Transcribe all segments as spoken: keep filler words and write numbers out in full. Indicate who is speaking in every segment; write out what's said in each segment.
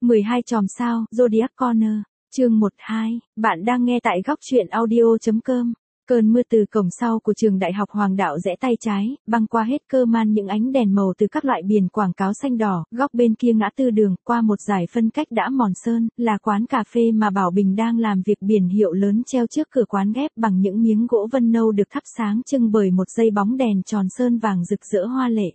Speaker 1: mười hai chòm sao, Zodiac Corner, chương một hai, bạn đang nghe tại góc truyện audio.com. Cơn mưa từ cổng sau của trường đại học Hoàng Đạo rẽ tay trái, băng qua hết cơ man những ánh đèn màu từ các loại biển quảng cáo xanh đỏ, góc bên kia ngã tư đường, qua một dải phân cách đã mòn sơn, là quán cà phê mà Bảo Bình đang làm việc. Biển hiệu lớn treo trước cửa quán ghép bằng những miếng gỗ vân nâu được thắp sáng trưng bởi một dây bóng đèn tròn sơn vàng rực rỡ hoa lệ.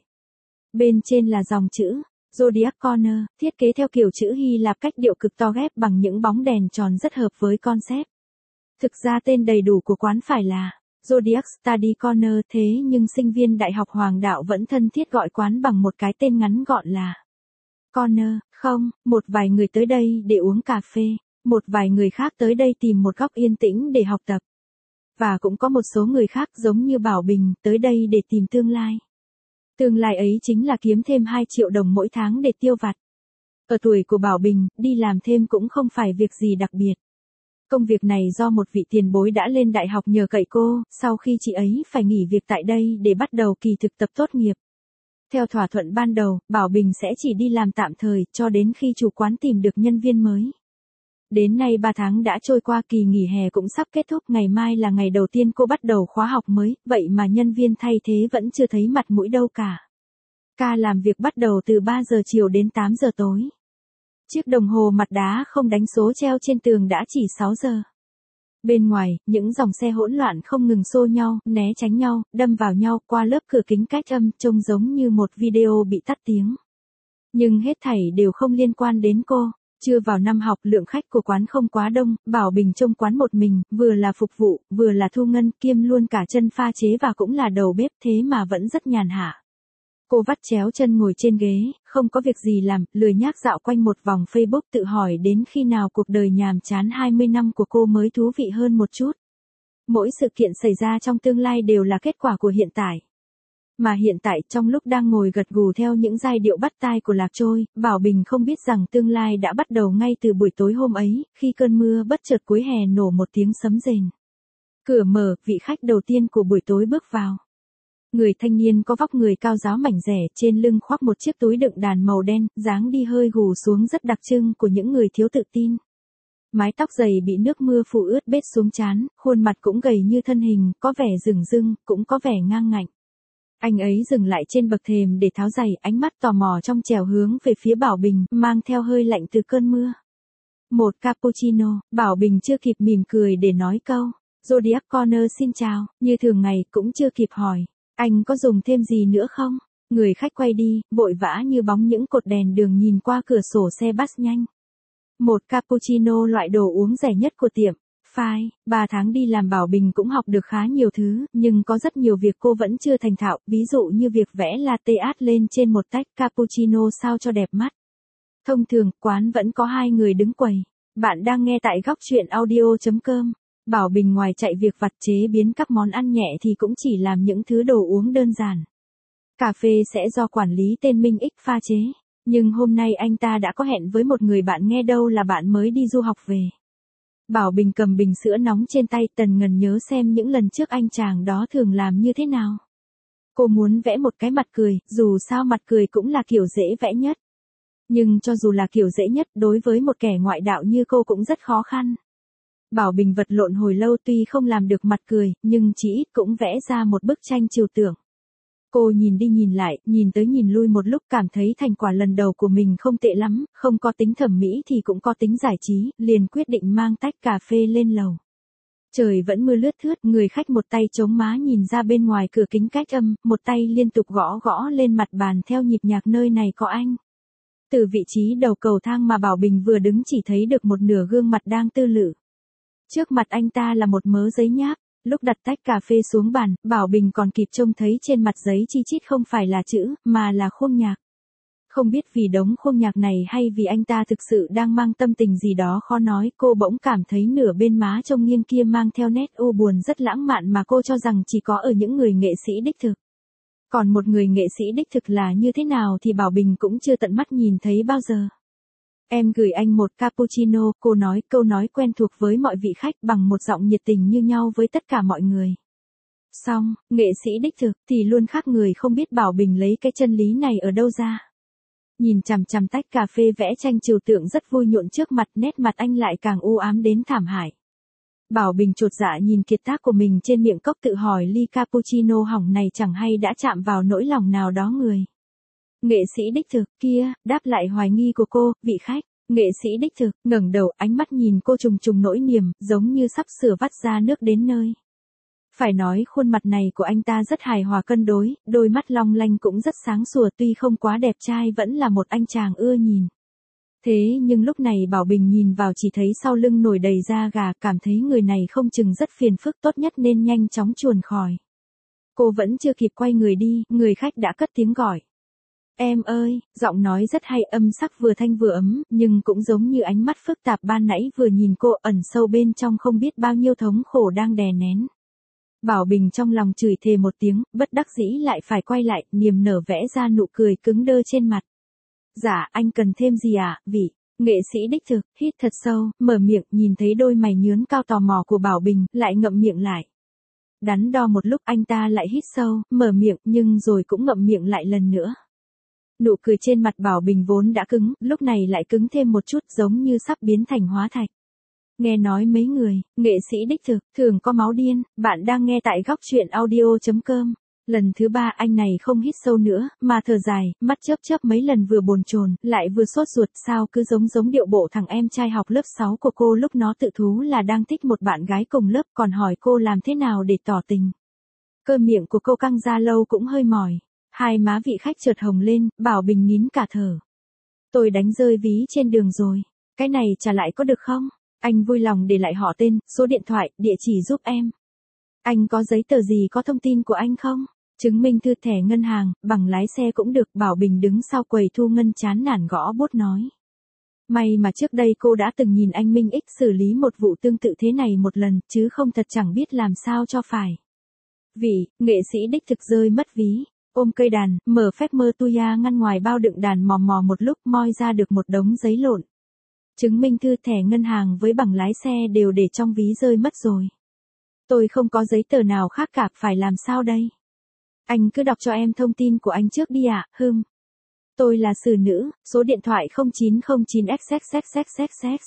Speaker 1: Bên trên là dòng chữ Zodiac Corner, thiết kế theo kiểu chữ Hy Lạp, cách điệu cực to ghép bằng những bóng đèn tròn rất hợp với concept. Thực ra tên đầy đủ của quán phải là Zodiac Study Corner, thế nhưng sinh viên Đại học Hoàng Đạo vẫn thân thiết gọi quán bằng một cái tên ngắn gọn là Corner. Không, một vài người tới đây để uống cà phê, một vài người khác tới đây tìm một góc yên tĩnh để học tập. Và cũng có một số người khác giống như Bảo Bình, tới đây để tìm tương lai. Tương lai ấy chính là kiếm thêm hai triệu đồng mỗi tháng để tiêu vặt. Ở tuổi của Bảo Bình, đi làm thêm cũng không phải việc gì đặc biệt. Công việc này do một vị tiền bối đã lên đại học nhờ cậy cô, sau khi chị ấy phải nghỉ việc tại đây để bắt đầu kỳ thực tập tốt nghiệp. Theo thỏa thuận ban đầu, Bảo Bình sẽ chỉ đi làm tạm thời, cho đến khi chủ quán tìm được nhân viên mới. Đến nay ba tháng đã trôi qua, kỳ nghỉ hè cũng sắp kết thúc, ngày mai là ngày đầu tiên cô bắt đầu khóa học mới, vậy mà nhân viên thay thế vẫn chưa thấy mặt mũi đâu cả. Ca làm việc bắt đầu từ ba giờ chiều đến tám giờ tối. Chiếc đồng hồ mặt đá không đánh số treo trên tường đã chỉ sáu giờ. Bên ngoài, những dòng xe hỗn loạn không ngừng xô nhau, né tránh nhau, đâm vào nhau qua lớp cửa kính cách âm, trông giống như một video bị tắt tiếng. Nhưng hết thảy đều không liên quan đến cô. Chưa vào năm học, lượng khách của quán không quá đông, Bảo Bình trông quán một mình, vừa là phục vụ, vừa là thu ngân, kiêm luôn cả chân pha chế và cũng là đầu bếp, thế mà vẫn rất nhàn hạ. Cô vắt chéo chân ngồi trên ghế, không có việc gì làm, lười nhác dạo quanh một vòng Facebook, tự hỏi đến khi nào cuộc đời nhàm chán hai mươi năm của cô mới thú vị hơn một chút. Mỗi sự kiện xảy ra trong tương lai đều là kết quả của hiện tại. Mà hiện tại, trong lúc đang ngồi gật gù theo những giai điệu bắt tai của Lạc Trôi, Bảo Bình không biết rằng tương lai đã bắt đầu ngay từ buổi tối hôm ấy, khi cơn mưa bất chợt cuối hè nổ một tiếng sấm rền. Cửa mở, vị khách đầu tiên của buổi tối bước vào. Người thanh niên có vóc người cao ráo mảnh rẻ, trên lưng khoác một chiếc túi đựng đàn màu đen, dáng đi hơi gù xuống rất đặc trưng của những người thiếu tự tin. Mái tóc dày bị nước mưa phủ ướt bết xuống trán, khuôn mặt cũng gầy như thân hình, có vẻ rừng rưng, cũng có vẻ ngang ngạnh. Anh ấy dừng lại trên bậc thềm để tháo giày, ánh mắt tò mò trong trẻo hướng về phía Bảo Bình, mang theo hơi lạnh từ cơn mưa. Một cappuccino. Bảo Bình chưa kịp mỉm cười để nói câu Zodiac Corner xin chào, như thường ngày, cũng chưa kịp hỏi anh có dùng thêm gì nữa không? Người khách quay đi, vội vã như bóng những cột đèn đường nhìn qua cửa sổ xe bus nhanh. Một cappuccino, loại đồ uống rẻ nhất của tiệm. Phai, ba tháng đi làm Bảo Bình cũng học được khá nhiều thứ, nhưng có rất nhiều việc cô vẫn chưa thành thạo, ví dụ như việc vẽ latte art lên trên một tách cappuccino sao cho đẹp mắt. Thông thường, quán vẫn có hai người đứng quầy. Bạn đang nghe tại góc truyện audio.com. Bảo Bình ngoài chạy việc vặt chế biến các món ăn nhẹ thì cũng chỉ làm những thứ đồ uống đơn giản. Cà phê sẽ do quản lý tên Minh X pha chế, nhưng hôm nay anh ta đã có hẹn với một người bạn, nghe đâu là bạn mới đi du học về. Bảo Bình cầm bình sữa nóng trên tay, tần ngần nhớ xem những lần trước anh chàng đó thường làm như thế nào. Cô muốn vẽ một cái mặt cười, dù sao mặt cười cũng là kiểu dễ vẽ nhất. Nhưng cho dù là kiểu dễ nhất, đối với một kẻ ngoại đạo như cô cũng rất khó khăn. Bảo Bình vật lộn hồi lâu, tuy không làm được mặt cười, nhưng chỉ ít cũng vẽ ra một bức tranh trừu tượng. Cô nhìn đi nhìn lại, nhìn tới nhìn lui một lúc, cảm thấy thành quả lần đầu của mình không tệ lắm, không có tính thẩm mỹ thì cũng có tính giải trí, liền quyết định mang tách cà phê lên lầu. Trời vẫn mưa lướt thướt, người khách một tay chống má nhìn ra bên ngoài cửa kính cách âm, một tay liên tục gõ gõ lên mặt bàn theo nhịp nhạc nơi này có anh. Từ vị trí đầu cầu thang mà Bảo Bình vừa đứng chỉ thấy được một nửa gương mặt đang tư lự. Trước mặt anh ta là một mớ giấy nháp. Lúc đặt tách cà phê xuống bàn, Bảo Bình còn kịp trông thấy trên mặt giấy chi chít không phải là chữ, mà là khuôn nhạc. Không biết vì đống khuôn nhạc này hay vì anh ta thực sự đang mang tâm tình gì đó khó nói, cô bỗng cảm thấy nửa bên má trông nghiêng kia mang theo nét u buồn rất lãng mạn mà cô cho rằng chỉ có ở những người nghệ sĩ đích thực. Còn một người nghệ sĩ đích thực là như thế nào thì Bảo Bình cũng chưa tận mắt nhìn thấy bao giờ. Em gửi anh một cappuccino, cô nói, câu nói quen thuộc với mọi vị khách bằng một giọng nhiệt tình như nhau với tất cả mọi người. Xong, nghệ sĩ đích thực thì luôn khác người, không biết Bảo Bình lấy cái chân lý này ở đâu ra. Nhìn chằm chằm tách cà phê vẽ tranh trừu tượng rất vui nhộn trước mặt, nét mặt anh lại càng u ám đến thảm hại. Bảo Bình chột dạ nhìn kiệt tác của mình trên miệng cốc, tự hỏi ly cappuccino hỏng này chẳng hay đã chạm vào nỗi lòng nào đó người. Nghệ sĩ đích thực, kia, đáp lại hoài nghi của cô, vị khách. Nghệ sĩ đích thực, ngẩng đầu, ánh mắt nhìn cô trùng trùng nỗi niềm, giống như sắp sửa vắt ra nước đến nơi. Phải nói khuôn mặt này của anh ta rất hài hòa cân đối, đôi mắt long lanh cũng rất sáng sủa, tuy không quá đẹp trai vẫn là một anh chàng ưa nhìn. Thế nhưng lúc này Bảo Bình nhìn vào chỉ thấy sau lưng nổi đầy da gà, cảm thấy người này không chừng rất phiền phức, tốt nhất nên nhanh chóng chuồn khỏi. Cô vẫn chưa kịp quay người đi, người khách đã cất tiếng gọi. Em ơi, giọng nói rất hay, âm sắc vừa thanh vừa ấm, nhưng cũng giống như ánh mắt phức tạp ban nãy vừa nhìn cô, ẩn sâu bên trong không biết bao nhiêu thống khổ đang đè nén. Bảo Bình trong lòng chửi thề một tiếng, bất đắc dĩ lại phải quay lại, niềm nở vẽ ra nụ cười cứng đơ trên mặt. Dạ, anh cần thêm gì à, vị? Nghệ sĩ đích thực, hít thật sâu, mở miệng, nhìn thấy đôi mày nhướn cao tò mò của Bảo Bình, lại ngậm miệng lại. Đắn đo một lúc anh ta lại hít sâu, mở miệng, nhưng rồi cũng ngậm miệng lại lần nữa. Nụ cười trên mặt Bảo Bình vốn đã cứng, lúc này lại cứng thêm một chút, giống như sắp biến thành hóa thạch. Nghe nói mấy người, nghệ sĩ đích thực, thường có máu điên, bạn đang nghe tại góc truyện audio chấm com. Lần thứ ba anh này không hít sâu nữa, mà thở dài, mắt chớp chớp mấy lần, vừa bồn chồn, lại vừa sốt ruột, sao cứ giống giống điệu bộ thằng em trai học lớp sáu của cô lúc nó tự thú là đang thích một bạn gái cùng lớp, còn hỏi cô làm thế nào để tỏ tình. Cơ miệng của cô căng ra lâu cũng hơi mỏi. Hai má vị khách chợt hồng lên, Bảo Bình nín cả thở. Tôi đánh rơi ví trên đường rồi. Cái này trả lại có được không? Anh vui lòng để lại họ tên, số điện thoại, địa chỉ giúp em. Anh có giấy tờ gì có thông tin của anh không? Chứng minh thư, thẻ ngân hàng, bằng lái xe cũng được. Bảo Bình đứng sau quầy thu ngân chán nản gõ bút nói. May mà trước đây cô đã từng nhìn anh Minh X xử lý một vụ tương tự thế này một lần, chứ không thật chẳng biết làm sao cho phải. Vị, nghệ sĩ đích thực rơi mất ví. Ôm cây đàn, mở phép mơ tuya ngăn ngoài bao đựng đàn, mò mò một lúc moi ra được một đống giấy lộn. Chứng minh thư, thẻ ngân hàng với bằng lái xe đều để trong ví rơi mất rồi. Tôi không có giấy tờ nào khác cả, phải làm sao đây? Anh cứ đọc cho em thông tin của anh trước đi ạ, à? Hừm. Tôi là xử nữ, số điện thoại không chín không chín x x x x x x.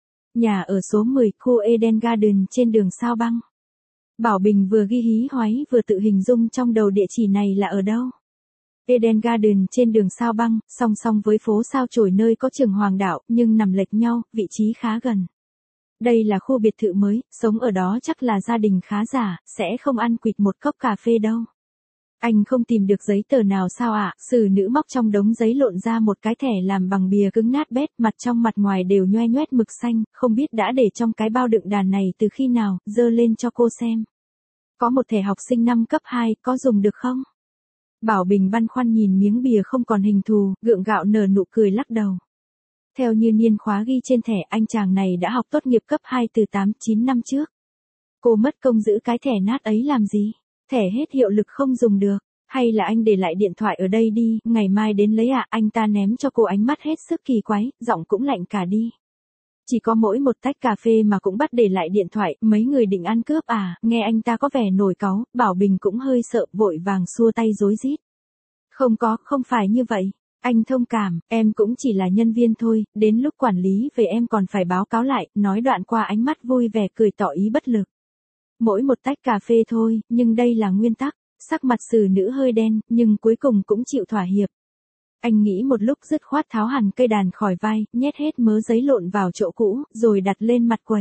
Speaker 1: Nhà ở số mười, khu Eden Garden trên đường Sao Băng. Bảo Bình vừa ghi hí hoáy vừa tự hình dung trong đầu địa chỉ này là ở đâu. Eden Garden trên đường Sao Băng, song song với phố Sao Chổi nơi có trường Hoàng Đạo, nhưng nằm lệch nhau, vị trí khá gần. Đây là khu biệt thự mới, sống ở đó chắc là gia đình khá giả, sẽ không ăn quỵt một cốc cà phê đâu. Anh không tìm được giấy tờ nào sao ạ? À? Xử nữ móc trong đống giấy lộn ra một cái thẻ làm bằng bìa cứng nát bét, mặt trong mặt ngoài đều nhoe nhoét mực xanh, không biết đã để trong cái bao đựng đàn này từ khi nào, giơ lên cho cô xem. Có một thẻ học sinh năm cấp hai, có dùng được không? Bảo Bình băn khoăn nhìn miếng bìa không còn hình thù, gượng gạo nở nụ cười lắc đầu. Theo như niên khóa ghi trên thẻ, anh chàng này đã học tốt nghiệp cấp hai từ tám chín năm trước. Cô mất công giữ cái thẻ nát ấy làm gì? Thẻ hết hiệu lực không dùng được. Hay là anh để lại điện thoại ở đây đi, ngày mai đến lấy ạ. À? Anh ta ném cho cô ánh mắt hết sức kỳ quái, giọng cũng lạnh cả đi. Chỉ có mỗi một tách cà phê mà cũng bắt để lại điện thoại, mấy người định ăn cướp à? Nghe anh ta có vẻ nổi cáu, Bảo Bình cũng hơi sợ, vội vàng xua tay rối rít. Không có, không phải như vậy. Anh thông cảm, em cũng chỉ là nhân viên thôi, đến lúc quản lý về em còn phải báo cáo lại, nói đoạn qua ánh mắt vui vẻ cười tỏ ý bất lực. Mỗi một tách cà phê thôi, nhưng đây là nguyên tắc. Sắc mặt xử nữ hơi đen, nhưng cuối cùng cũng chịu thỏa hiệp. Anh nghĩ một lúc dứt khoát tháo hẳn cây đàn khỏi vai, nhét hết mớ giấy lộn vào chỗ cũ, rồi đặt lên mặt quầy.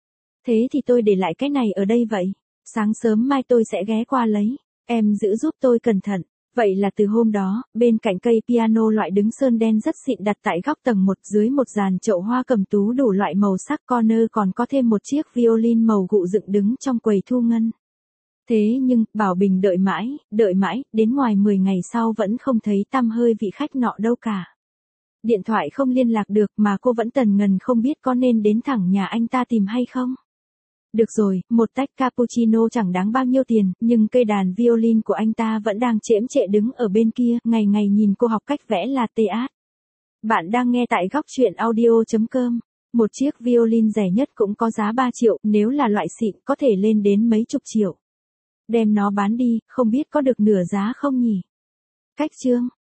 Speaker 1: Thế thì tôi để lại cái này ở đây vậy. Sáng sớm mai tôi sẽ ghé qua lấy. Em giữ giúp tôi cẩn thận. Vậy là từ hôm đó, bên cạnh cây piano loại đứng sơn đen rất xịn đặt tại góc tầng một, dưới một dàn chậu hoa cầm tú đủ loại màu sắc corner còn có thêm một chiếc violin màu gụ dựng đứng trong quầy thu ngân. Thế nhưng, Bảo Bình đợi mãi, đợi mãi, đến ngoài mười ngày sau vẫn không thấy tăm hơi vị khách nọ đâu cả. Điện thoại không liên lạc được mà cô vẫn tần ngần không biết có nên đến thẳng nhà anh ta tìm hay không. Được rồi, một tách cappuccino chẳng đáng bao nhiêu tiền, nhưng cây đàn violin của anh ta vẫn đang chễm chệ đứng ở bên kia, ngày ngày nhìn cô học cách vẽ latte art. Bạn đang nghe tại góc truyện audio chấm com. Một chiếc violin rẻ nhất cũng có giá ba triệu, nếu là loại xịn có thể lên đến mấy chục triệu. Đem nó bán đi, không biết có được nửa giá không nhỉ? Cách chương